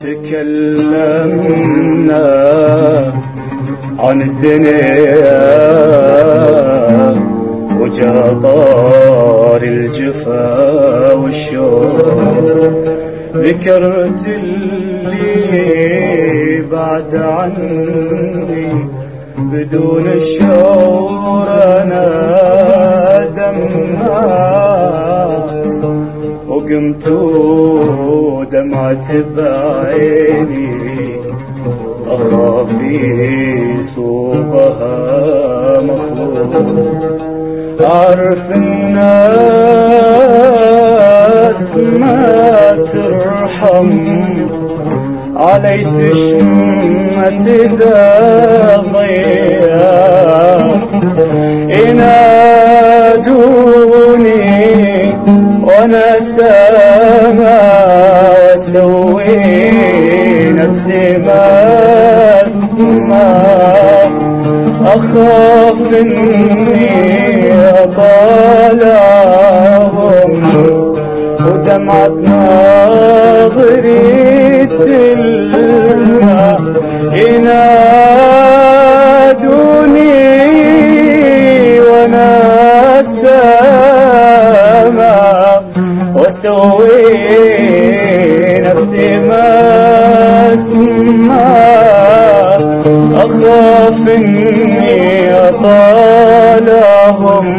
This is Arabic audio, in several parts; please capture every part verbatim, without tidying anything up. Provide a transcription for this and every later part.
تكلمنا عن الدنيا وجبار الجفا والشوق، ذكرت اللي بعد عني بدون الشعور انا دمع، وقمت ودمعت بعيني أخافي صوبها مخلوق. أعرف الناس ما ترحم علي تشمت إذا ضيع، ينادوني وانا سامع واسوي نفسي ما اسمع، اخاف اني اطالعهم ودمعة ناظري تلمع، ينادوني وانا سامع واسوي نفسي ما اسمع، اخاف اني اطالعهم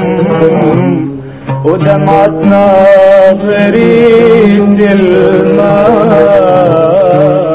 ودمعة ناظري تلمع.